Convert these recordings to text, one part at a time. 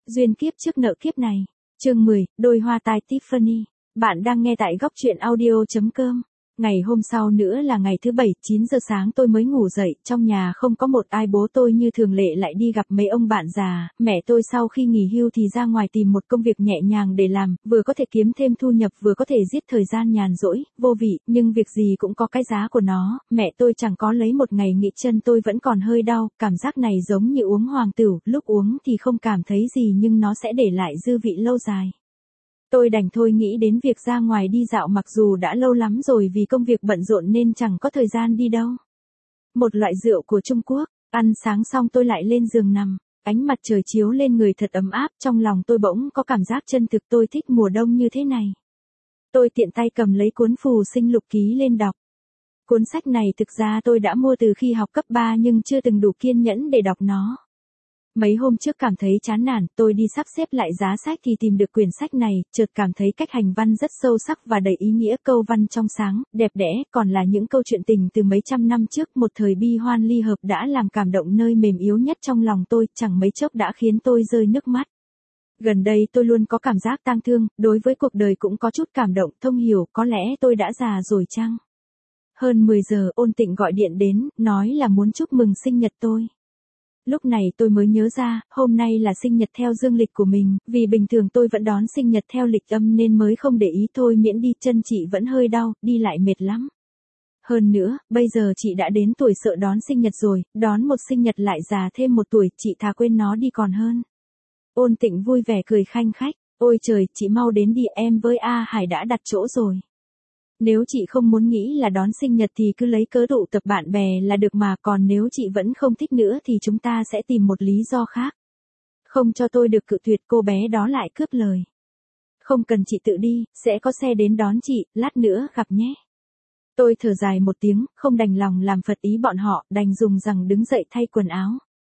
Duyên kiếp trước nợ kiếp này. Chương 10, đôi hoa tai Tiffany. Bạn đang nghe tại góc truyện audio.com. Ngày hôm sau nữa là ngày thứ Bảy, 9 giờ sáng tôi mới ngủ dậy, trong nhà không có một ai, bố tôi như thường lệ lại đi gặp mấy ông bạn già, mẹ tôi sau khi nghỉ hưu thì ra ngoài tìm một công việc nhẹ nhàng để làm, vừa có thể kiếm thêm thu nhập vừa có thể giết thời gian nhàn rỗi, vô vị, nhưng việc gì cũng có cái giá của nó, mẹ tôi chẳng có lấy một ngày nghỉ, chân tôi vẫn còn hơi đau, cảm giác này giống như uống hoàng tửu, lúc uống thì không cảm thấy gì nhưng nó sẽ để lại dư vị lâu dài. Tôi đành thôi nghĩ đến việc ra ngoài đi dạo, mặc dù đã lâu lắm rồi vì công việc bận rộn nên chẳng có thời gian đi đâu. Một loại rượu của Trung Quốc, ăn sáng xong tôi lại lên giường nằm, ánh mặt trời chiếu lên người thật ấm áp, trong lòng tôi bỗng có cảm giác chân thực, tôi thích mùa đông như thế này. Tôi tiện tay cầm lấy cuốn Phù Sinh Lục Ký lên đọc. Cuốn sách này thực ra tôi đã mua từ khi học cấp 3 nhưng chưa từng đủ kiên nhẫn để đọc nó. Mấy hôm trước cảm thấy chán nản, tôi đi sắp xếp lại giá sách thì tìm được quyển sách này, chợt cảm thấy cách hành văn rất sâu sắc và đầy ý nghĩa, câu văn trong sáng, đẹp đẽ, còn là những câu chuyện tình từ mấy trăm năm trước, một thời bi hoan ly hợp đã làm cảm động nơi mềm yếu nhất trong lòng tôi, chẳng mấy chốc đã khiến tôi rơi nước mắt. Gần đây tôi luôn có cảm giác tang thương, đối với cuộc đời cũng có chút cảm động, thông hiểu, có lẽ tôi đã già rồi chăng? Hơn 10 giờ, Ôn Tịnh gọi điện đến, nói là muốn chúc mừng sinh nhật tôi. Lúc này tôi mới nhớ ra, hôm nay là sinh nhật theo dương lịch của mình, vì bình thường tôi vẫn đón sinh nhật theo lịch âm nên mới không để ý thôi, miễn đi, chân chị vẫn hơi đau, đi lại mệt lắm. Hơn nữa, bây giờ chị đã đến tuổi sợ đón sinh nhật rồi, đón một sinh nhật lại già thêm một tuổi, chị thà quên nó đi còn hơn. Ôn Tịnh vui vẻ cười khanh khách, ôi trời, chị mau đến đi, em với A Hải đã đặt chỗ rồi. Nếu chị không muốn nghĩ là đón sinh nhật thì cứ lấy cớ tụ tập bạn bè là được mà, còn nếu chị vẫn không thích nữa thì chúng ta sẽ tìm một lý do khác. Không cho tôi được cự tuyệt, cô bé đó lại cướp lời. Không cần, chị tự đi, sẽ có xe đến đón chị, lát nữa gặp nhé. Tôi thở dài một tiếng, không đành lòng làm phật ý bọn họ, đành dùng rằng đứng dậy thay quần áo.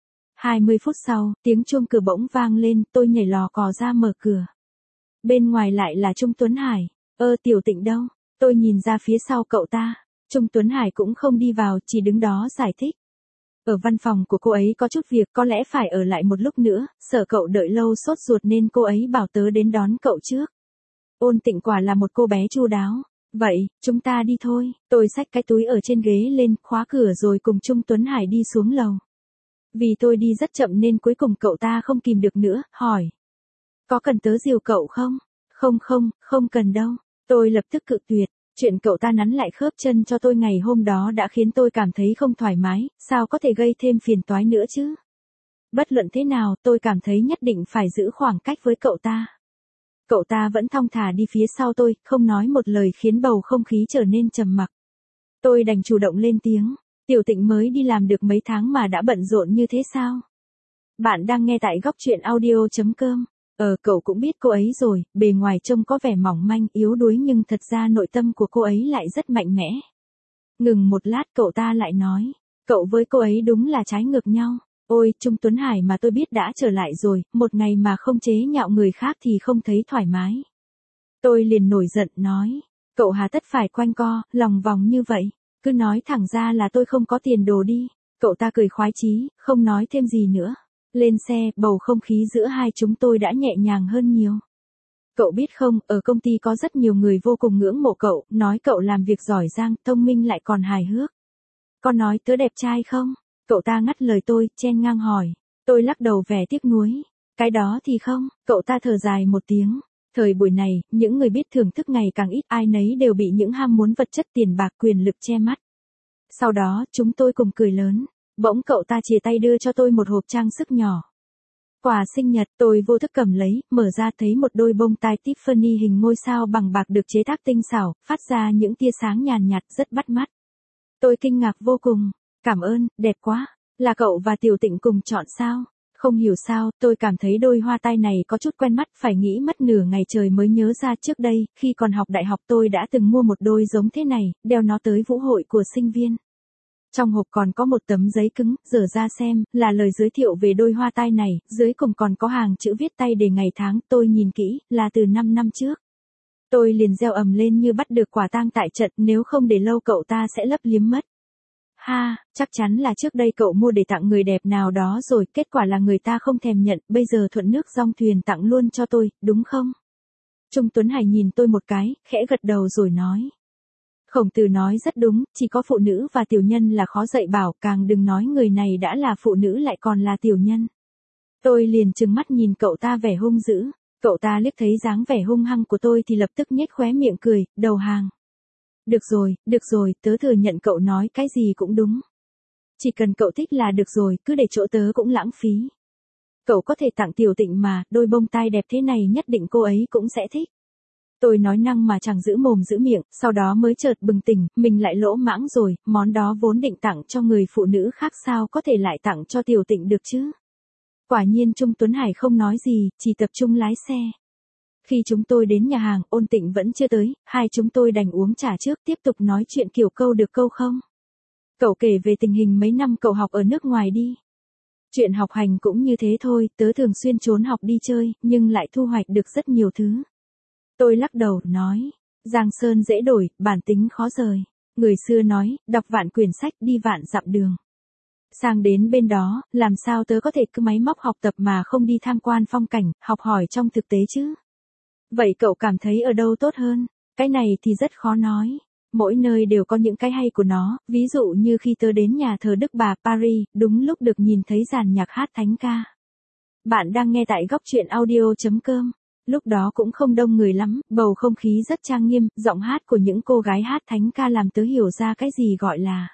20 phút sau, tiếng chuông cửa bỗng vang lên, tôi nhảy lò cò ra mở cửa. Bên ngoài lại là Trung Tuấn Hải. Tiểu Tịnh đâu? Tôi nhìn ra phía sau cậu ta, Trung Tuấn Hải cũng không đi vào, chỉ đứng đó giải thích. Ở văn phòng của cô ấy có chút việc, có lẽ phải ở lại một lúc nữa, sợ cậu đợi lâu sốt ruột nên cô ấy bảo tớ đến đón cậu trước. Ôn Tịnh quả là một cô bé chu đáo. Vậy, chúng ta đi thôi. Tôi xách cái túi ở trên ghế lên, khóa cửa rồi cùng Trung Tuấn Hải đi xuống lầu. Vì tôi đi rất chậm nên cuối cùng cậu ta không kìm được nữa, hỏi. Có cần tớ dìu cậu không? Không cần đâu. Tôi lập tức cự tuyệt, chuyện cậu ta nắn lại khớp chân cho tôi ngày hôm đó đã khiến tôi cảm thấy không thoải mái, sao có thể gây thêm phiền toái nữa chứ? Bất luận thế nào, tôi cảm thấy nhất định phải giữ khoảng cách với cậu ta. Cậu ta vẫn thong thả đi phía sau tôi, không nói một lời khiến bầu không khí trở nên trầm mặc. Tôi đành chủ động lên tiếng, Tiểu Tịnh mới đi làm được mấy tháng mà đã bận rộn như thế sao? Bạn đang nghe tại góc truyện audio.com. Cậu cũng biết cô ấy rồi, bề ngoài trông có vẻ mỏng manh, yếu đuối nhưng thật ra nội tâm của cô ấy lại rất mạnh mẽ. Ngừng một lát cậu ta lại nói, cậu với cô ấy đúng là trái ngược nhau. Ôi, Trung Tuấn Hải mà tôi biết đã trở lại rồi, một ngày mà không chế nhạo người khác thì không thấy thoải mái. Tôi liền nổi giận nói, cậu hà tất phải quanh co, lòng vòng như vậy, cứ nói thẳng ra là tôi không có tiền đồ đi. Cậu ta cười khoái chí, không nói thêm gì nữa. Lên xe, bầu không khí giữa hai chúng tôi đã nhẹ nhàng hơn nhiều. Cậu biết không, ở công ty có rất nhiều người vô cùng ngưỡng mộ cậu, nói cậu làm việc giỏi giang, thông minh lại còn hài hước. Có nói tớ đẹp trai không? Cậu ta ngắt lời tôi, chen ngang hỏi. Tôi lắc đầu vẻ tiếc nuối. Cái đó thì không, cậu ta thở dài một tiếng. Thời buổi này, những người biết thưởng thức ngày càng ít, ai nấy đều bị những ham muốn vật chất, tiền bạc, quyền lực che mắt. Sau đó, chúng tôi cùng cười lớn. Bỗng cậu ta chìa tay đưa cho tôi một hộp trang sức nhỏ. Quà sinh nhật, tôi vô thức cầm lấy, mở ra thấy một đôi bông tai Tiffany hình ngôi sao bằng bạc được chế tác tinh xảo, phát ra những tia sáng nhàn nhạt rất bắt mắt. Tôi kinh ngạc vô cùng, cảm ơn, đẹp quá, là cậu và Tiểu Tịnh cùng chọn sao? Không hiểu sao, tôi cảm thấy đôi hoa tai này có chút quen mắt, phải nghĩ mất nửa ngày trời mới nhớ ra trước đây, khi còn học đại học tôi đã từng mua một đôi giống thế này, đeo nó tới vũ hội của sinh viên. Trong hộp còn có một tấm giấy cứng, dở ra xem, là lời giới thiệu về đôi hoa tai này, dưới cùng còn có hàng chữ viết tay đề ngày tháng, tôi nhìn kỹ, là từ 5 năm trước. Tôi liền reo ầm lên như bắt được quả tang tại trận, nếu không để lâu cậu ta sẽ lấp liếm mất. Ha, chắc chắn là trước đây cậu mua để tặng người đẹp nào đó rồi, kết quả là người ta không thèm nhận, bây giờ thuận nước dong thuyền tặng luôn cho tôi, đúng không? Trung Tuấn Hải nhìn tôi một cái, khẽ gật đầu rồi nói. Khổng Tử nói rất đúng, chỉ có phụ nữ và tiểu nhân là khó dạy bảo, càng đừng nói người này đã là phụ nữ lại còn là tiểu nhân. Tôi liền trừng mắt nhìn cậu ta vẻ hung dữ, cậu ta liếc thấy dáng vẻ hung hăng của tôi thì lập tức nhếch khóe miệng cười, đầu hàng. Được rồi, tớ thừa nhận cậu nói cái gì cũng đúng. Chỉ cần cậu thích là được rồi, cứ để chỗ tớ cũng lãng phí. Cậu có thể tặng Tiểu Tịnh mà, đôi bông tai đẹp thế này nhất định cô ấy cũng sẽ thích. Tôi nói năng mà chẳng giữ mồm giữ miệng, sau đó mới chợt bừng tỉnh, mình lại lỗ mãng rồi, món đó vốn định tặng cho người phụ nữ khác sao có thể lại tặng cho Tiểu Tịnh được chứ. Quả nhiên Trung Tuấn Hải không nói gì, chỉ tập trung lái xe. Khi chúng tôi đến nhà hàng, Ôn Tịnh vẫn chưa tới, hai chúng tôi đành uống trà trước tiếp tục nói chuyện kiểu câu được câu không. Cậu kể về tình hình mấy năm cậu học ở nước ngoài đi. Chuyện học hành cũng như thế thôi, tớ thường xuyên trốn học đi chơi, nhưng lại thu hoạch được rất nhiều thứ. Tôi lắc đầu, nói, Giang Sơn dễ đổi, bản tính khó rời. Người xưa nói, đọc vạn quyển sách đi vạn dặm đường. Sang đến bên đó, làm sao tớ có thể cứ máy móc học tập mà không đi tham quan phong cảnh, học hỏi trong thực tế chứ? Vậy cậu cảm thấy ở đâu tốt hơn? Cái này thì rất khó nói. Mỗi nơi đều có những cái hay của nó, ví dụ như khi tớ đến nhà thờ Đức Bà Paris, đúng lúc được nhìn thấy dàn nhạc hát thánh ca. Bạn đang nghe tại góc truyện audio.com. Lúc đó cũng không đông người lắm, bầu không khí rất trang nghiêm, giọng hát của những cô gái hát thánh ca làm tớ hiểu ra cái gì gọi là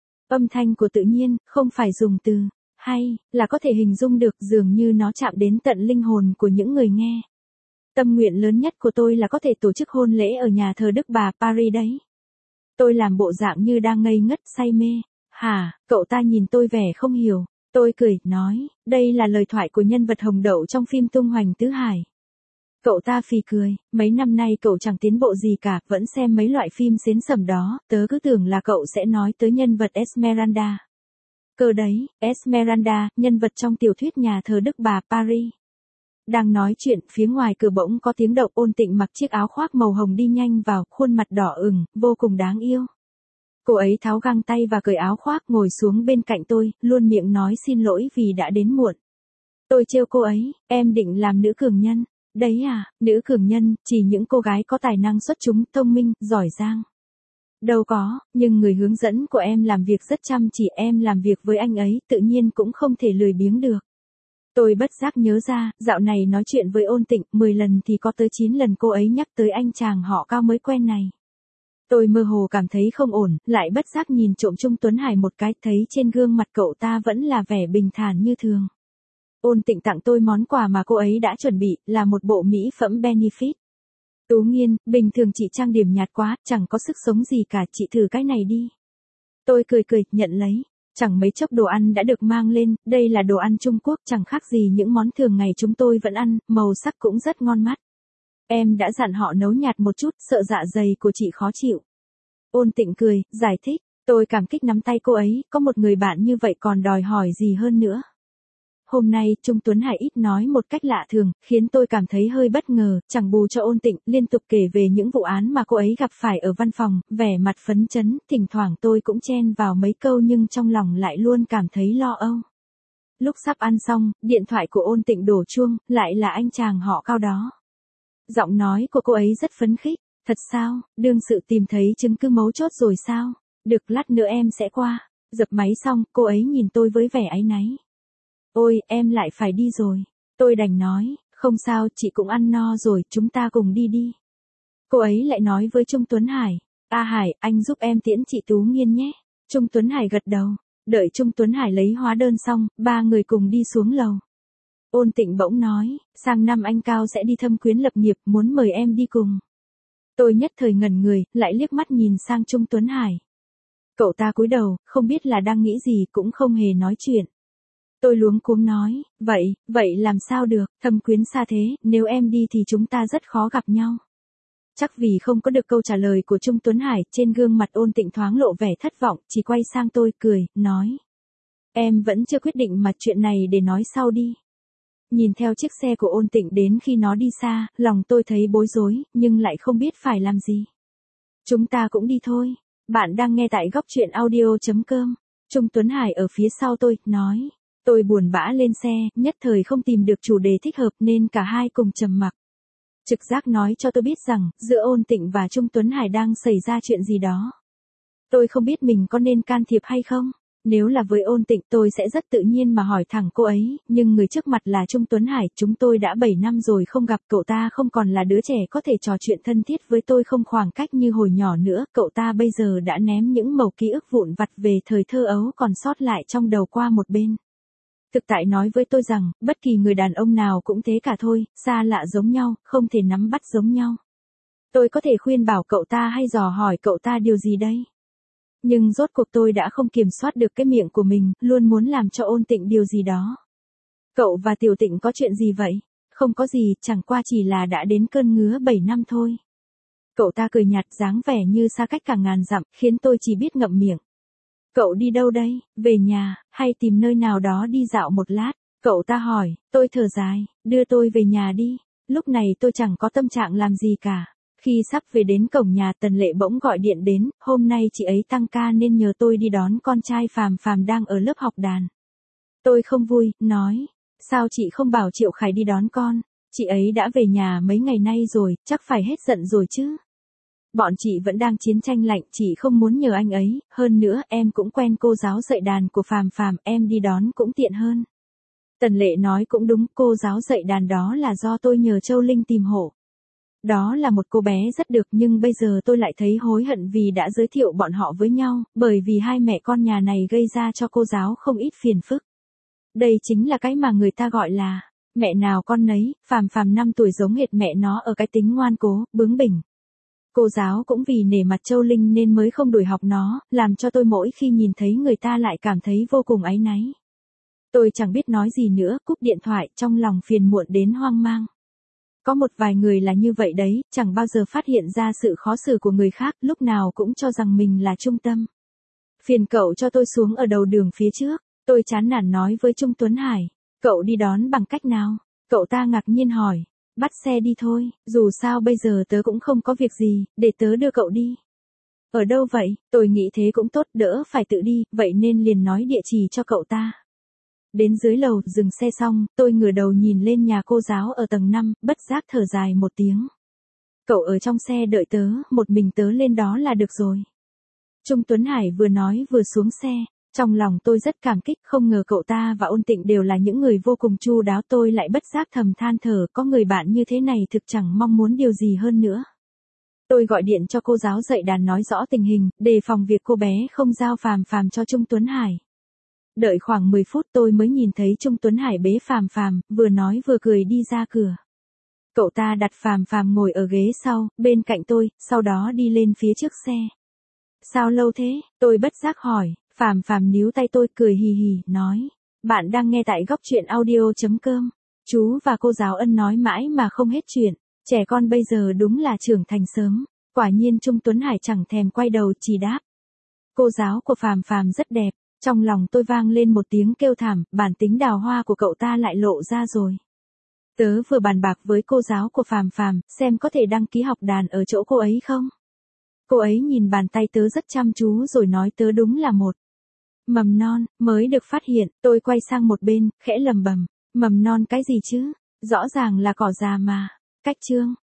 âm thanh của tự nhiên, không phải dùng từ hay là có thể hình dung được, dường như nó chạm đến tận linh hồn của những người nghe. Tâm nguyện lớn nhất của tôi là có thể tổ chức hôn lễ ở nhà thờ Đức Bà Paris đấy. Tôi làm bộ dạng như đang ngây ngất say mê. Hả, cậu ta nhìn tôi vẻ không hiểu. Tôi cười, nói, đây là lời thoại của nhân vật Hồng Đậu trong phim Tung Hoành Tứ Hải. Cậu ta phì cười, mấy năm nay cậu chẳng tiến bộ gì cả, vẫn xem mấy loại phim xến sẩm đó, tớ cứ tưởng là cậu sẽ nói tới nhân vật Esmeralda. Cơ đấy, Esmeralda, nhân vật trong tiểu thuyết nhà thờ Đức Bà Paris. Đang nói chuyện, phía ngoài cửa bỗng có tiếng động, Ôn Tịnh mặc chiếc áo khoác màu hồng đi nhanh vào, khuôn mặt đỏ ửng, vô cùng đáng yêu. Cô ấy tháo găng tay và cởi áo khoác ngồi xuống bên cạnh tôi, luôn miệng nói xin lỗi vì đã đến muộn. Tôi trêu cô ấy, em định làm nữ cường nhân. Đấy à, nữ cường nhân, chỉ những cô gái có tài năng xuất chúng, thông minh, giỏi giang. Đâu có, nhưng người hướng dẫn của em làm việc rất chăm chỉ, em làm việc với anh ấy, tự nhiên cũng không thể lười biếng được. Tôi bất giác nhớ ra, dạo này nói chuyện với Ôn Tịnh, 10 lần thì có tới 9 lần cô ấy nhắc tới anh chàng họ Cao mới quen này. Tôi mơ hồ cảm thấy không ổn, lại bất giác nhìn trộm Trung Tuấn Hải một cái, thấy trên gương mặt cậu ta vẫn là vẻ bình thản như thường. Ôn Tịnh tặng tôi món quà mà cô ấy đã chuẩn bị, là một bộ mỹ phẩm Benefit. Tú Nghiên, bình thường chị trang điểm nhạt quá, chẳng có sức sống gì cả, chị thử cái này đi. Tôi cười, nhận lấy. Chẳng mấy chốc đồ ăn đã được mang lên, đây là đồ ăn Trung Quốc, chẳng khác gì những món thường ngày chúng tôi vẫn ăn, màu sắc cũng rất ngon mắt. Em đã dặn họ nấu nhạt một chút, sợ dạ dày của chị khó chịu. Ôn Tịnh cười, giải thích, tôi cảm kích nắm tay cô ấy, có một người bạn như vậy còn đòi hỏi gì hơn nữa. Hôm nay, Trung Tuấn Hải ít nói một cách lạ thường, khiến tôi cảm thấy hơi bất ngờ, chẳng bù cho Ôn Tịnh, liên tục kể về những vụ án mà cô ấy gặp phải ở văn phòng, vẻ mặt phấn chấn, thỉnh thoảng tôi cũng chen vào mấy câu nhưng trong lòng lại luôn cảm thấy lo âu. Lúc sắp ăn xong, điện thoại của Ôn Tịnh đổ chuông, lại là anh chàng họ Cao đó. Giọng nói của cô ấy rất phấn khích, thật sao, đương sự tìm thấy chứng cứ mấu chốt rồi sao, được lát nữa em sẽ qua. Dập máy xong, cô ấy nhìn tôi với vẻ áy náy. Ôi, em lại phải đi rồi. Tôi đành nói, không sao, chị cũng ăn no rồi, chúng ta cùng đi đi. Cô ấy lại nói với Trung Tuấn Hải, Hải, anh giúp em tiễn chị Tú Nghiên nhé. Trung Tuấn Hải gật đầu, đợi Trung Tuấn Hải lấy hóa đơn xong, ba người cùng đi xuống lầu. Ôn Tịnh bỗng nói, sang năm anh Cao sẽ đi thâm quyến lập nghiệp, muốn mời em đi cùng. Tôi nhất thời ngẩn người, lại liếc mắt nhìn sang Trung Tuấn Hải. Cậu ta cúi đầu, không biết là đang nghĩ gì, cũng không hề nói chuyện. Tôi luống cuống nói, vậy làm sao được, thâm quyến xa thế, nếu em đi thì chúng ta rất khó gặp nhau. Chắc vì không có được câu trả lời của Trung Tuấn Hải, trên gương mặt Ôn Tịnh thoáng lộ vẻ thất vọng, chỉ quay sang tôi cười, nói. Em vẫn chưa quyết định mà chuyện này để nói sau đi. Nhìn theo chiếc xe của Ôn Tịnh đến khi nó đi xa, lòng tôi thấy bối rối, nhưng lại không biết phải làm gì. Chúng ta cũng đi thôi. Bạn đang nghe tại góc truyện audio.com. Trung Tuấn Hải ở phía sau tôi, nói. Tôi buồn bã lên xe, nhất thời không tìm được chủ đề thích hợp nên cả hai cùng trầm mặc. Trực giác nói cho tôi biết rằng, giữa Ôn Tịnh và Trung Tuấn Hải đang xảy ra chuyện gì đó. Tôi không biết mình có nên can thiệp hay không. Nếu là với Ôn Tịnh tôi sẽ rất tự nhiên mà hỏi thẳng cô ấy, nhưng người trước mặt là Trung Tuấn Hải, chúng tôi đã 7 năm rồi không gặp, cậu ta không còn là đứa trẻ có thể trò chuyện thân thiết với tôi không khoảng cách như hồi nhỏ nữa, cậu ta bây giờ đã ném những mẩu ký ức vụn vặt về thời thơ ấu còn sót lại trong đầu qua một bên. Thực tại nói với tôi rằng, bất kỳ người đàn ông nào cũng thế cả thôi, xa lạ giống nhau, không thể nắm bắt giống nhau. Tôi có thể khuyên bảo cậu ta hay dò hỏi cậu ta điều gì đây? Nhưng rốt cuộc tôi đã không kiểm soát được cái miệng của mình, luôn muốn làm cho Ôn Tịnh điều gì đó. Cậu và Tiểu Tịnh có chuyện gì vậy? Không có gì, chẳng qua chỉ là đã đến cơn ngứa 7 năm thôi. Cậu ta cười nhạt dáng vẻ như xa cách cả ngàn dặm, khiến tôi chỉ biết ngậm miệng. Cậu đi đâu đây? Về nhà, hay tìm nơi nào đó đi dạo một lát? Cậu ta hỏi, tôi thở dài, đưa tôi về nhà đi. Lúc này tôi chẳng có tâm trạng làm gì cả. Khi sắp về đến cổng nhà Tần Lệ bỗng gọi điện đến, hôm nay chị ấy tăng ca nên nhờ tôi đi đón con trai Phàm Phàm đang ở lớp học đàn. Tôi không vui, nói, sao chị không bảo Triệu Khải đi đón con, chị ấy đã về nhà mấy ngày nay rồi, chắc phải hết giận rồi chứ. Bọn chị vẫn đang chiến tranh lạnh, chị không muốn nhờ anh ấy, hơn nữa em cũng quen cô giáo dạy đàn của Phàm Phàm, em đi đón cũng tiện hơn. Tần Lệ nói cũng đúng, cô giáo dạy đàn đó là do tôi nhờ Châu Linh tìm hộ. Đó là một cô bé rất được nhưng bây giờ tôi lại thấy hối hận vì đã giới thiệu bọn họ với nhau, bởi vì hai mẹ con nhà này gây ra cho cô giáo không ít phiền phức. Đây chính là cái mà người ta gọi là, mẹ nào con nấy, Phàm Phàm 5 tuổi giống hệt mẹ nó ở cái tính ngoan cố, bướng bỉnh. Cô giáo cũng vì nể mặt Châu Linh nên mới không đuổi học nó, làm cho tôi mỗi khi nhìn thấy người ta lại cảm thấy vô cùng áy náy. Tôi chẳng biết nói gì nữa, cúp điện thoại, trong lòng phiền muộn đến hoang mang. Có một vài người là như vậy đấy, chẳng bao giờ phát hiện ra sự khó xử của người khác, lúc nào cũng cho rằng mình là trung tâm. Phiền cậu cho tôi xuống ở đầu đường phía trước, tôi chán nản nói với Trung Tuấn Hải. Cậu đi đón bằng cách nào? Cậu ta ngạc nhiên hỏi. Bắt xe đi thôi, dù sao bây giờ tớ cũng không có việc gì, để tớ đưa cậu đi. Ở đâu vậy? Tôi nghĩ thế cũng tốt, đỡ phải tự đi, vậy nên liền nói địa chỉ cho cậu ta. Đến dưới lầu, dừng xe xong, tôi ngửa đầu nhìn lên nhà cô giáo ở tầng 5, bất giác thở dài một tiếng. Cậu ở trong xe đợi tớ, một mình tớ lên đó là được rồi. Trung Tuấn Hải vừa nói vừa xuống xe, trong lòng tôi rất cảm kích, không ngờ cậu ta và Ôn Tịnh đều là những người vô cùng chu đáo, tôi lại bất giác thầm than thở, có người bạn như thế này thực chẳng mong muốn điều gì hơn nữa. Tôi gọi điện cho cô giáo dạy đàn nói rõ tình hình, đề phòng việc cô bé không giao Phàm Phàm cho Trung Tuấn Hải. Đợi khoảng 10 phút tôi mới nhìn thấy Trung Tuấn Hải bế Phàm Phàm, vừa nói vừa cười đi ra cửa. Cậu ta đặt Phàm Phàm ngồi ở ghế sau, bên cạnh tôi, sau đó đi lên phía trước xe. Sao lâu thế? Tôi bất giác hỏi, Phàm Phàm níu tay tôi cười hì hì, nói. Bạn đang nghe tại góc truyện audio.com. Chú và cô giáo Ân nói mãi mà không hết chuyện. Trẻ con bây giờ đúng là trưởng thành sớm. Quả nhiên Trung Tuấn Hải chẳng thèm quay đầu, chỉ đáp. Cô giáo của Phàm Phàm rất đẹp. Trong lòng tôi vang lên một tiếng kêu thảm, bản tính đào hoa của cậu ta lại lộ ra rồi. Tớ vừa bàn bạc với cô giáo của Phàm Phàm, xem có thể đăng ký học đàn ở chỗ cô ấy không? Cô ấy nhìn bàn tay tớ rất chăm chú rồi nói tớ đúng là một mầm non, mới được phát hiện, tôi quay sang một bên, khẽ lầm bầm, mầm non cái gì chứ? Rõ ràng là cỏ già mà. Cách chương